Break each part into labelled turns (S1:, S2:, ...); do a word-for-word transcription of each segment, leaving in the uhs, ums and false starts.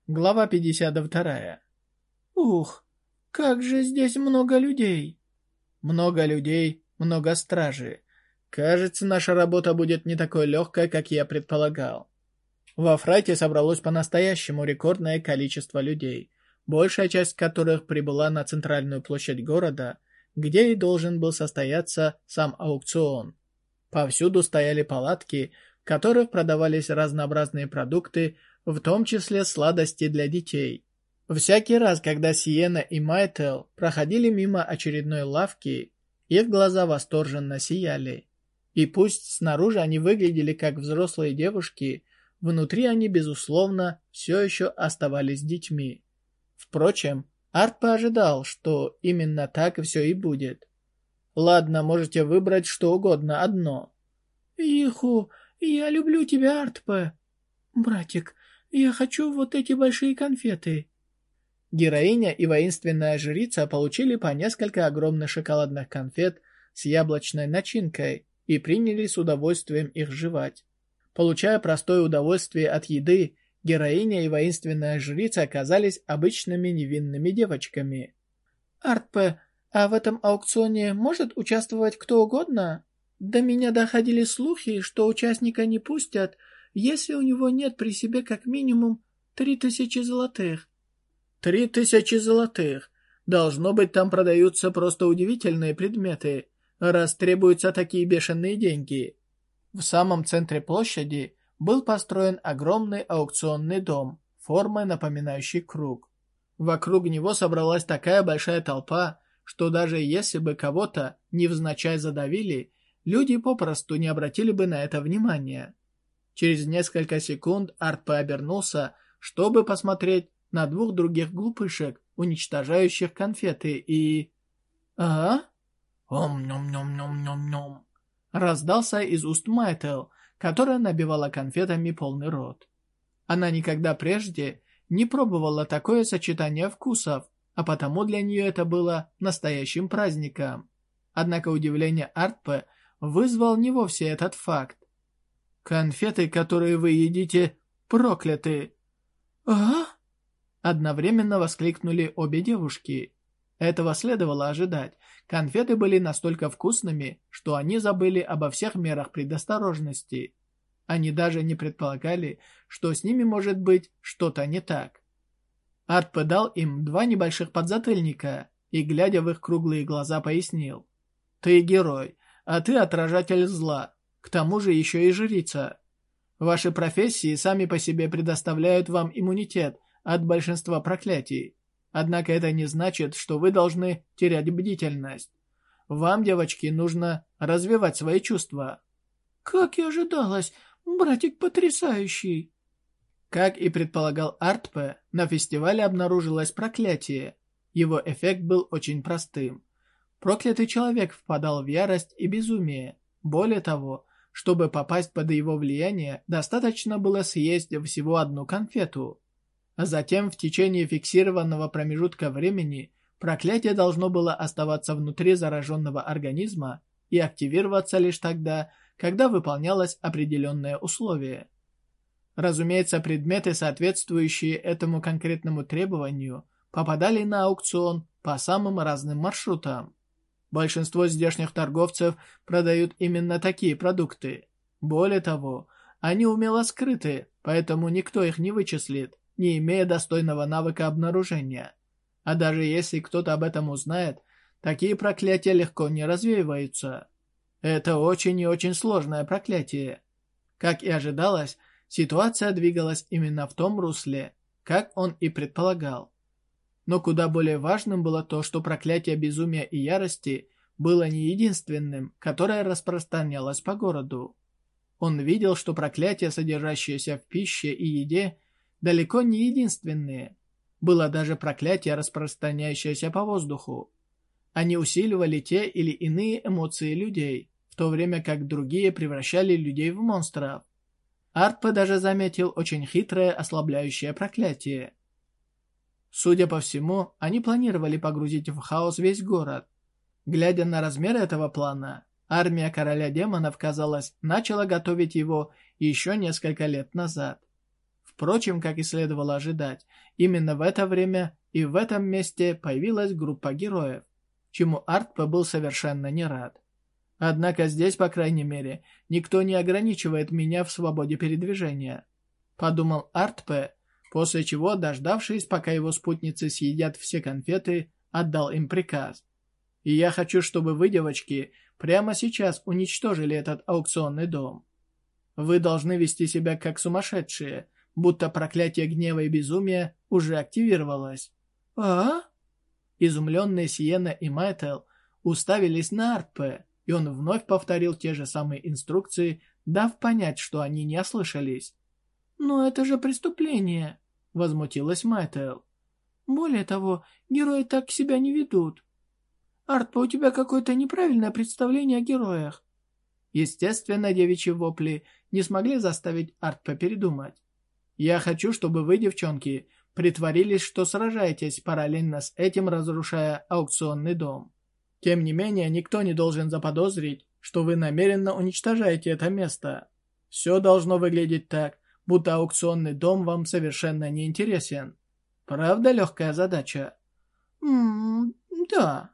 S1: Глава пятьдесят два. Ух, как же здесь много людей. Много людей, много стражи. Кажется, наша работа будет не такой легкой, как я предполагал. Во Фрайте собралось по-настоящему рекордное количество людей, большая часть которых прибыла на центральную площадь города, где и должен был состояться сам аукцион. Повсюду стояли палатки, в которых продавались разнообразные продукты, в том числе сладости для детей. Всякий раз, когда Сиена и Майтел проходили мимо очередной лавки, их глаза восторженно сияли. И пусть снаружи они выглядели как взрослые девушки, внутри они, безусловно, все еще оставались детьми. Впрочем, Арт ожидал, что именно так все и будет. Ладно, можете выбрать что угодно одно. Иху, я люблю тебя, Артпе. Братик, я хочу вот эти большие конфеты. Героиня и воинственная жрица получили по несколько огромных шоколадных конфет с яблочной начинкой и приняли с удовольствием их жевать. Получая простое удовольствие от еды, героиня и воинственная жрица оказались обычными невинными девочками. «Артпе, а в этом аукционе может участвовать кто угодно? До меня доходили слухи, что участника не пустят, если у него нет при себе как минимум три тысячи золотых». «Три тысячи золотых! Должно быть, там продаются просто удивительные предметы, раз требуются такие бешеные деньги». В самом центре площади был построен огромный аукционный дом, формой напоминающий круг. Вокруг него собралась такая большая толпа, что даже если бы кого-то невзначай задавили, люди попросту не обратили бы на это внимания. Через несколько секунд Артпе обернулся, чтобы посмотреть на двух других глупышек, уничтожающих конфеты, и... «А? Ом-ном-ном-ном-ном-ном!» раздался из уст Майтел, которая набивала конфетами полный рот. Она никогда прежде не пробовала такое сочетание вкусов, а потому для нее это было настоящим праздником. Однако удивление Артпе вызвал не вовсе этот факт. «Конфеты, которые вы едите, прокляты!» «А?» Одновременно воскликнули обе девушки. Этого следовало ожидать. Конфеты были настолько вкусными, что они забыли обо всех мерах предосторожности. Они даже не предполагали, что с ними может быть что-то не так. Артпе дал им два небольших подзатыльника и, глядя в их круглые глаза, пояснил. «Ты герой, а ты отражатель зла, к тому же еще и жрица. Ваши профессии сами по себе предоставляют вам иммунитет от большинства проклятий. Однако это не значит, что вы должны терять бдительность. Вам, девочки, нужно развивать свои чувства». «Как и ожидалось, братик потрясающий!» Как и предполагал Артпе, на фестивале обнаружилось проклятие. Его эффект был очень простым. Проклятый человек впадал в ярость и безумие. Более того, чтобы попасть под его влияние, достаточно было съесть всего одну конфету. А затем в течение фиксированного промежутка времени проклятие должно было оставаться внутри зараженного организма и активироваться лишь тогда, когда выполнялось определенное условие. Разумеется, предметы, соответствующие этому конкретному требованию, попадали на аукцион по самым разным маршрутам. Большинство здешних торговцев продают именно такие продукты. Более того, они умело скрыты, поэтому никто их не вычислит, не имея достойного навыка обнаружения. А даже если кто-то об этом узнает, такие проклятия легко не развеиваются. Это очень и очень сложное проклятие. Как и ожидалось, ситуация двигалась именно в том русле, как он и предполагал. Но куда более важным было то, что проклятие безумия и ярости было не единственным, которое распространялось по городу. Он видел, что проклятия, содержащиеся в пище и еде, далеко не единственные. Было даже проклятие, распространяющееся по воздуху. Они усиливали те или иные эмоции людей, в то время как другие превращали людей в монстров. Артпе даже заметил очень хитрое ослабляющее проклятие. Судя по всему, они планировали погрузить в хаос весь город. Глядя на размеры этого плана, армия короля демонов, казалось, начала готовить его еще несколько лет назад. Впрочем, как и следовало ожидать, именно в это время и в этом месте появилась группа героев, чему Артпе был совершенно не рад. Однако здесь, по крайней мере, никто не ограничивает меня в свободе передвижения, подумал Артпе, после чего, дождавшись, пока его спутницы съедят все конфеты, отдал им приказ. И я хочу, чтобы вы, девочки, прямо сейчас уничтожили этот аукционный дом. Вы должны вести себя как сумасшедшие, будто проклятие гнева и безумия уже активировалось. А? Изумленные Сиена и Майтел уставились на Артпе, и он вновь повторил те же самые инструкции, дав понять, что они не ослышались. «Но это же преступление!» — возмутилась Майтел. «Более того, герои так себя не ведут. Артпе, у тебя какое-то неправильное представление о героях». Естественно, девичьи вопли не смогли заставить Артпе передумать. «Я хочу, чтобы вы, девчонки, притворились, что сражаетесь параллельно с этим, разрушая аукционный дом. Тем не менее, никто не должен заподозрить, что вы намеренно уничтожаете это место. Все должно выглядеть так, будто аукционный дом вам совершенно не интересен. Правда, легкая задача?» «Ммм, да».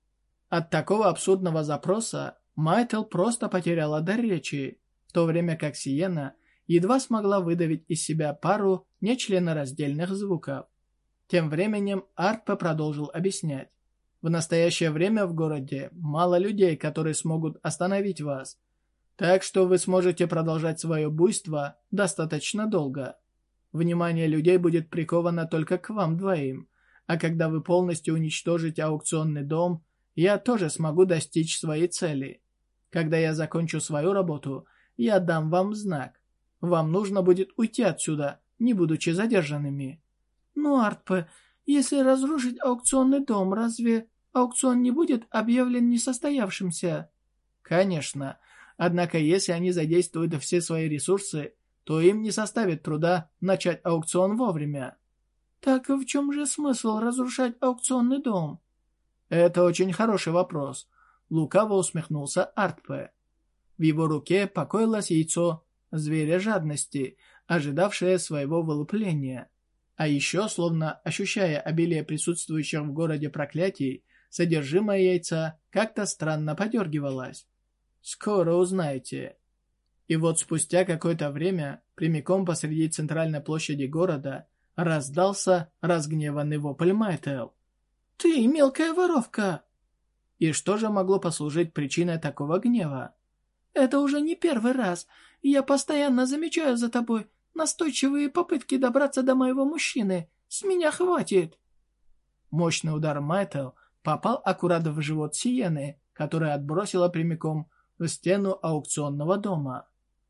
S1: От такого абсурдного запроса Майтел просто потеряла дар речи, в то время как Сиена едва смогла выдавить из себя пару нечленораздельных звуков. Тем временем Артпе продолжил объяснять. В настоящее время в городе мало людей, которые смогут остановить вас, так что вы сможете продолжать свое буйство достаточно долго. Внимание людей будет приковано только к вам двоим, а когда вы полностью уничтожите аукционный дом, я тоже смогу достичь своей цели. Когда я закончу свою работу, я дам вам знак. Вам нужно будет уйти отсюда, не будучи задержанными. Ну, Артпе, если разрушить аукционный дом, разве аукцион не будет объявлен несостоявшимся? Конечно. Однако, если они задействуют все свои ресурсы, то им не составит труда начать аукцион вовремя. Так в чем же смысл разрушать аукционный дом? Это очень хороший вопрос. Лукаво усмехнулся Артпе. В его руке покоилось яйцо зверя жадности, ожидавшее своего вылупления. А еще, словно ощущая обилие присутствующих в городе проклятий, содержимое яйца как-то странно подергивалось. Скоро узнаете. И вот спустя какое-то время, прямиком посреди центральной площади города, раздался разгневанный вопль Майтел. «Ты мелкая воровка!» И что же могло послужить причиной такого гнева? «Это уже не первый раз. Я постоянно замечаю за тобой настойчивые попытки добраться до моего мужчины. С меня хватит!» Мощный удар Майтел попал аккурат в живот Сиены, которая отбросила прямиком в стену аукционного дома.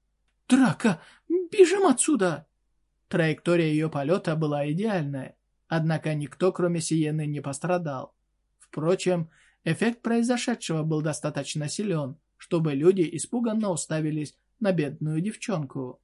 S1: «Драка! Бежим отсюда!» Траектория ее полета была идеальная, однако никто, кроме Сиены, не пострадал. Впрочем, эффект произошедшего был достаточно силен, чтобы люди испуганно уставились на бедную девчонку.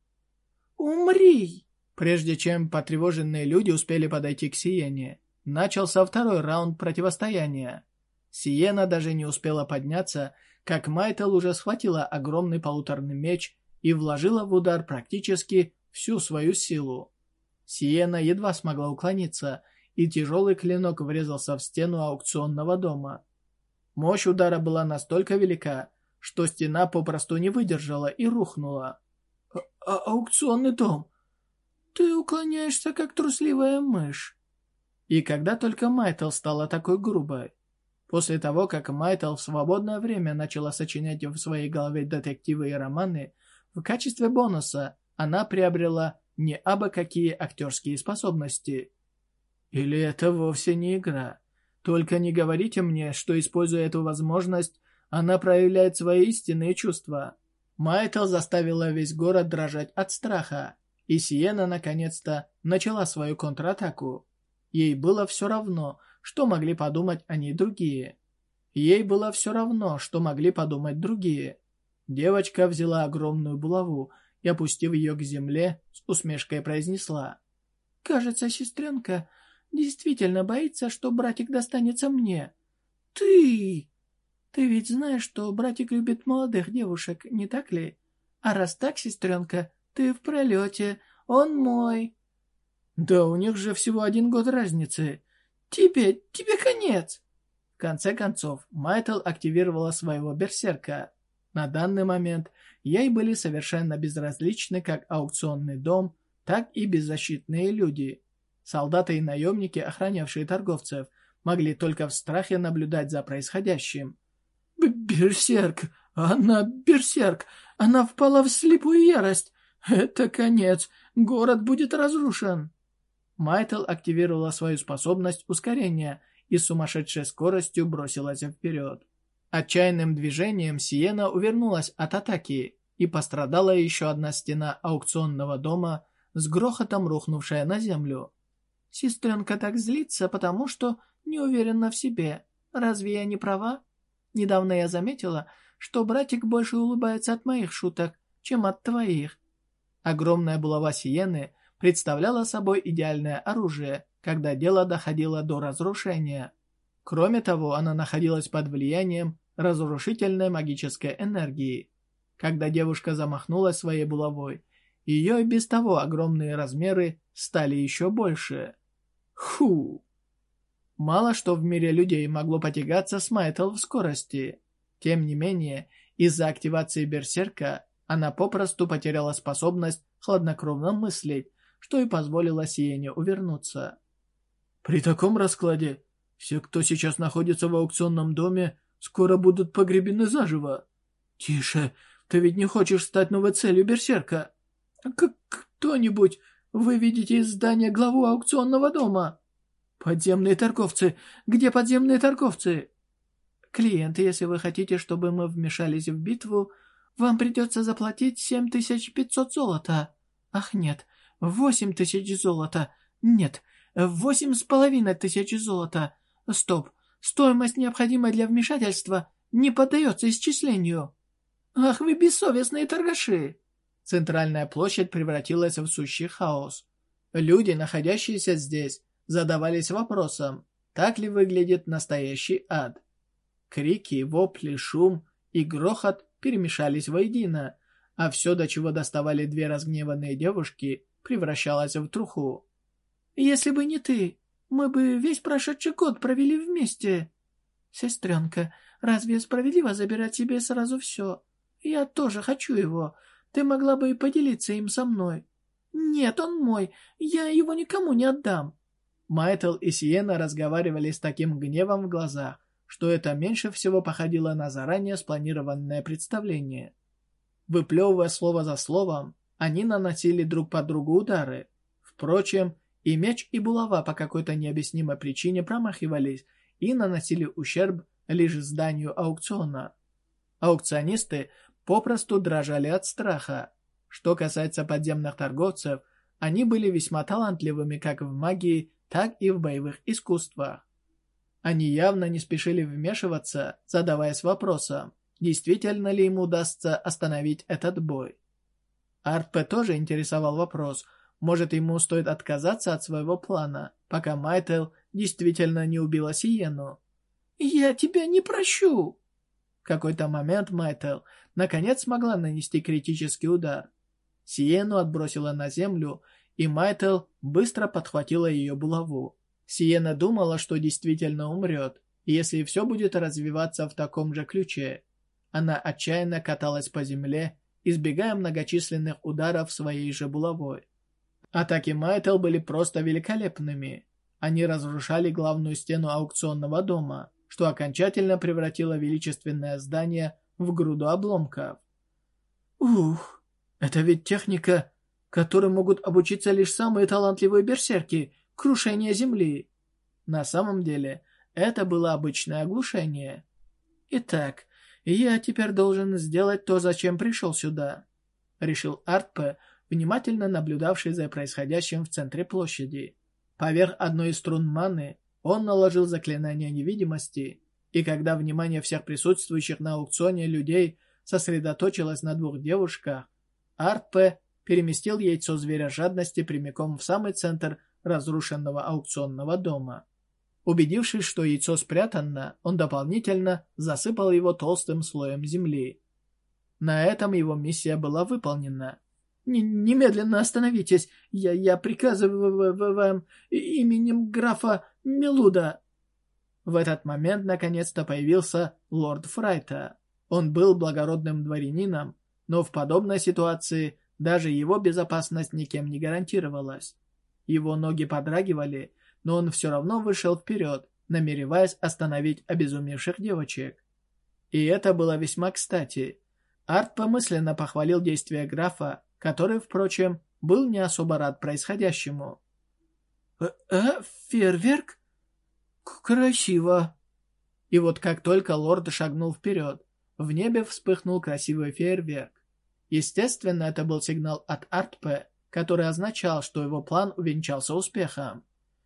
S1: «Умри!» Прежде чем потревоженные люди успели подойти к Сиене, начался второй раунд противостояния. Сиена даже не успела подняться, как Майтел уже схватила огромный полуторный меч и вложила в удар практически всю свою силу. Сиена едва смогла уклониться, и тяжелый клинок врезался в стену аукционного дома. Мощь удара была настолько велика, что стена попросту не выдержала и рухнула. А -а «Аукционный дом! Ты уклоняешься, как трусливая мышь!» И когда только Майтел стала такой грубой? После того, как Майтел в свободное время начала сочинять в своей голове детективы и романы, в качестве бонуса она приобрела не абы какие актерские способности. Или это вовсе не игра? Только не говорите мне, что, используя эту возможность, она проявляет свои истинные чувства. Майтел заставила весь город дрожать от страха, и Сиена наконец-то начала свою контратаку. Ей было все равно, что могли подумать о ней другие. Ей было все равно, что могли подумать другие. Девочка взяла огромную булаву и, опустив ее к земле, с усмешкой произнесла: «Кажется, сестренка действительно боится, что братик достанется мне. Ты... Ты ведь знаешь, что братик любит молодых девушек, не так ли? А раз так, сестренка, ты в пролете, он мой. Да у них же всего один год разницы. Тебе, тебе конец. В конце концов, Майтл активировала своего берсерка. На данный момент ей были совершенно безразличны как аукционный дом, так и беззащитные люди. Солдаты и наемники, охранявшие торговцев, могли только в страхе наблюдать за происходящим. «Берсерк! Она берсерк! Она впала в слепую ярость! Это конец! Город будет разрушен!» Майтл активировала свою способность ускорения и с сумасшедшей скоростью бросилась вперед. Отчаянным движением Сиена увернулась от атаки, и пострадала еще одна стена аукционного дома, с грохотом рухнувшая на землю. «Сестренка так злится, потому что не уверена в себе. Разве я не права? Недавно я заметила, что братик больше улыбается от моих шуток, чем от твоих». Огромная булава Сиены представляла собой идеальное оружие, когда дело доходило до разрушения. Кроме того, она находилась под влиянием разрушительной магической энергии. Когда девушка замахнулась своей булавой, ее и без того огромные размеры стали еще больше. Ху! Мало что в мире людей могло потягаться с Майтл в скорости. Тем не менее, из-за активации берсерка она попросту потеряла способность хладнокровно мыслить, что и позволило Сиене увернуться. «При таком раскладе все, кто сейчас находится в аукционном доме, скоро будут погребены заживо. Тише, ты ведь не хочешь стать новой целью берсерка? К Кто-нибудь, вы видите из здания главу аукционного дома? Подземные торговцы, где подземные торговцы? Клиенты, если вы хотите, чтобы мы вмешались в битву, вам придется заплатить семь тысяч пятьсот золота. Ах нет, восемь тысяч золота. Нет, восемь с половиной тысяч золота. Стоп, стоимость, необходимая для вмешательства, не поддается исчислению. Ах вы бессовестные торгаши! Центральная площадь превратилась в сущий хаос. Люди, находящиеся здесь, задавались вопросом, так ли выглядит настоящий ад. Крики, вопли, шум и грохот перемешались воедино, а все, до чего доставали две разгневанные девушки, превращалось в труху. «Если бы не ты, мы бы весь прошедший год провели вместе. Сестренка, разве справедливо забирать себе сразу все? Я тоже хочу его. Ты могла бы и поделиться им со мной». «Нет, он мой. Я его никому не отдам». Майтл и Сиена разговаривали с таким гневом в глазах, что это меньше всего походило на заранее спланированное представление. Выплевывая слово за словом, они наносили друг по другу удары. Впрочем, и меч, и булава по какой-то необъяснимой причине промахивались и наносили ущерб лишь зданию аукциона. Аукционисты попросту дрожали от страха. Что касается подземных торговцев, они были весьма талантливыми как в магии, так и в боевых искусствах. Они явно не спешили вмешиваться, задаваясь вопросом, действительно ли ему удастся остановить этот бой. Артпе тоже интересовал вопрос, может, ему стоит отказаться от своего плана, пока Майтл действительно не убила Сиену. «Я тебя не прощу!» В какой-то момент Майтл наконец смогла нанести критический удар. Сиену отбросила на землю, и Майтл быстро подхватила ее булаву. Сиена думала, что действительно умрет, если все будет развиваться в таком же ключе. Она отчаянно каталась по земле, избегая многочисленных ударов своей же булавой. Атаки Майтл были просто великолепными. Они разрушали главную стену аукционного дома, что окончательно превратило величественное здание в груду обломков. Ух, это ведь техника, которой могут обучиться лишь самые талантливые берсерки, крушение земли. На самом деле, это было обычное оглушение. Итак, я теперь должен сделать то, зачем пришел сюда, решил Артпе, внимательно наблюдавший за происходящим в центре площади. Поверх одной из струн маны он наложил заклинание невидимости, и когда внимание всех присутствующих на аукционе людей сосредоточилось на двух девушках, Артпе переместил яйцо зверя жадности прямиком в самый центр разрушенного аукционного дома. Убедившись, что яйцо спрятано, он дополнительно засыпал его толстым слоем земли. На этом его миссия была выполнена. немедленно остановитесь. Я, я приказываю вам именем графа Мелуда». В этот момент наконец-то появился лорд Фрайта. Он был благородным дворянином, но в подобной ситуации даже его безопасность никем не гарантировалась. Его ноги подрагивали, но он все равно вышел вперед, намереваясь остановить обезумевших девочек. И это было весьма кстати. Арт помысленно похвалил действия графа, который, впрочем, был не особо рад происходящему. «Э, э фейерверк? Красиво!» И вот как только лорд шагнул вперед, в небе вспыхнул красивый фейерверк. Естественно, это был сигнал от Артпе, который означал, что его план увенчался успехом.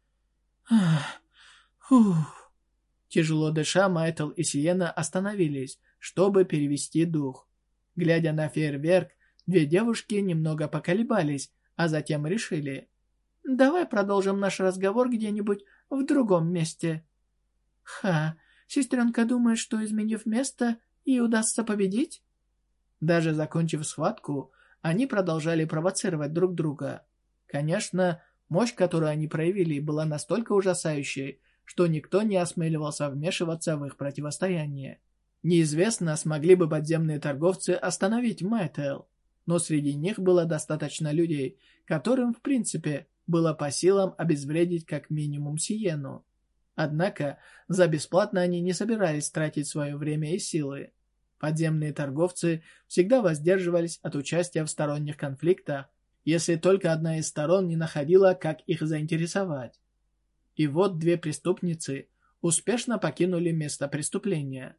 S1: Фух. Тяжело дыша, Майтл и Сиена остановились, чтобы перевести дух. Глядя на фейерверк, две девушки немного поколебались, а затем решили: «Давай продолжим наш разговор где-нибудь в другом месте». «Ха, сестренка думает, что, изменив место, ей удастся победить?» Даже закончив схватку, они продолжали провоцировать друг друга. Конечно, мощь, которую они проявили, была настолько ужасающей, что никто не осмеливался вмешиваться в их противостояние. Неизвестно, смогли бы подземные торговцы остановить Майтел, но среди них было достаточно людей, которым, в принципе, было по силам обезвредить как минимум Сиену. Однако, за бесплатно они не собирались тратить свое время и силы. Подземные торговцы всегда воздерживались от участия в сторонних конфликтах, если только одна из сторон не находила, как их заинтересовать. И вот две преступницы успешно покинули место преступления.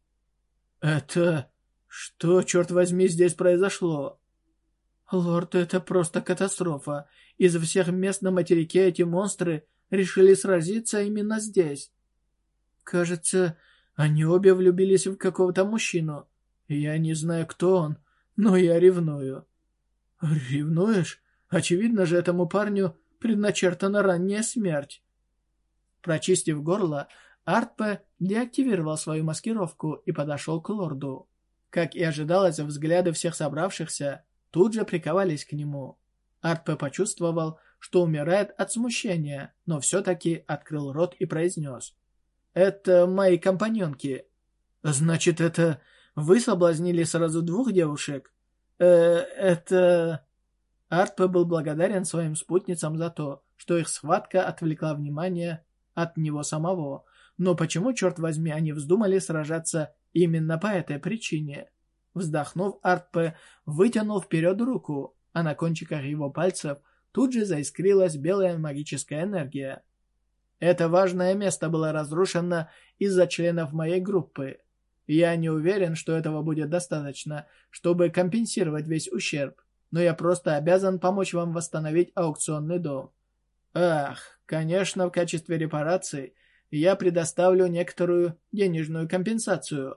S1: «Это... что, черт возьми, здесь произошло?» «Лорд, это просто катастрофа. Из всех мест на материке эти монстры решили сразиться именно здесь. Кажется, они обе влюбились в какого-то мужчину. Я не знаю, кто он, но я ревную». «Ревнуешь? Очевидно же, этому парню предначертана ранняя смерть». Прочистив горло, Артпе деактивировал свою маскировку и подошел к лорду. Как и ожидалось, взгляды всех собравшихся тут же приковались к нему. Артпе почувствовал, что умирает от смущения, но все-таки открыл рот и произнес: «Это мои компаньонки». «Значит, это вы соблазнили сразу двух девушек?» «Э, это...» Артпе был благодарен своим спутницам за то, что их схватка отвлекла внимание от него самого. Но почему, черт возьми, они вздумали сражаться именно по этой причине? Вздохнув, Артпе вытянул вперед руку, а на кончиках его пальцев тут же заискрилась белая магическая энергия. Это важное место было разрушено из-за членов моей группы. Я не уверен, что этого будет достаточно, чтобы компенсировать весь ущерб, но я просто обязан помочь вам восстановить аукционный дом. Ах, конечно, в качестве репарации я предоставлю некоторую денежную компенсацию.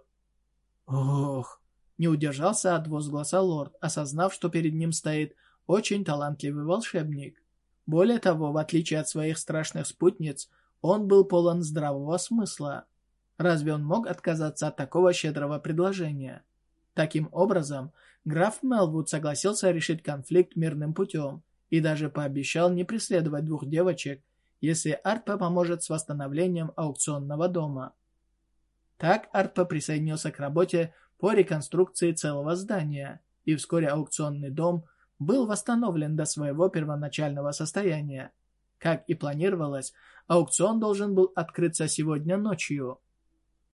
S1: Ох, не удержался от возгласа лорд, осознав, что перед ним стоит очень талантливый волшебник. Более того, в отличие от своих страшных спутниц, он был полон здравого смысла. Разве он мог отказаться от такого щедрого предложения? Таким образом, граф Мелвуд согласился решить конфликт мирным путем и даже пообещал не преследовать двух девочек, если Артпе поможет с восстановлением аукционного дома. Так Артпе присоединился к работе по реконструкции целого здания, и вскоре аукционный дом был восстановлен до своего первоначального состояния. Как и планировалось, аукцион должен был открыться сегодня ночью.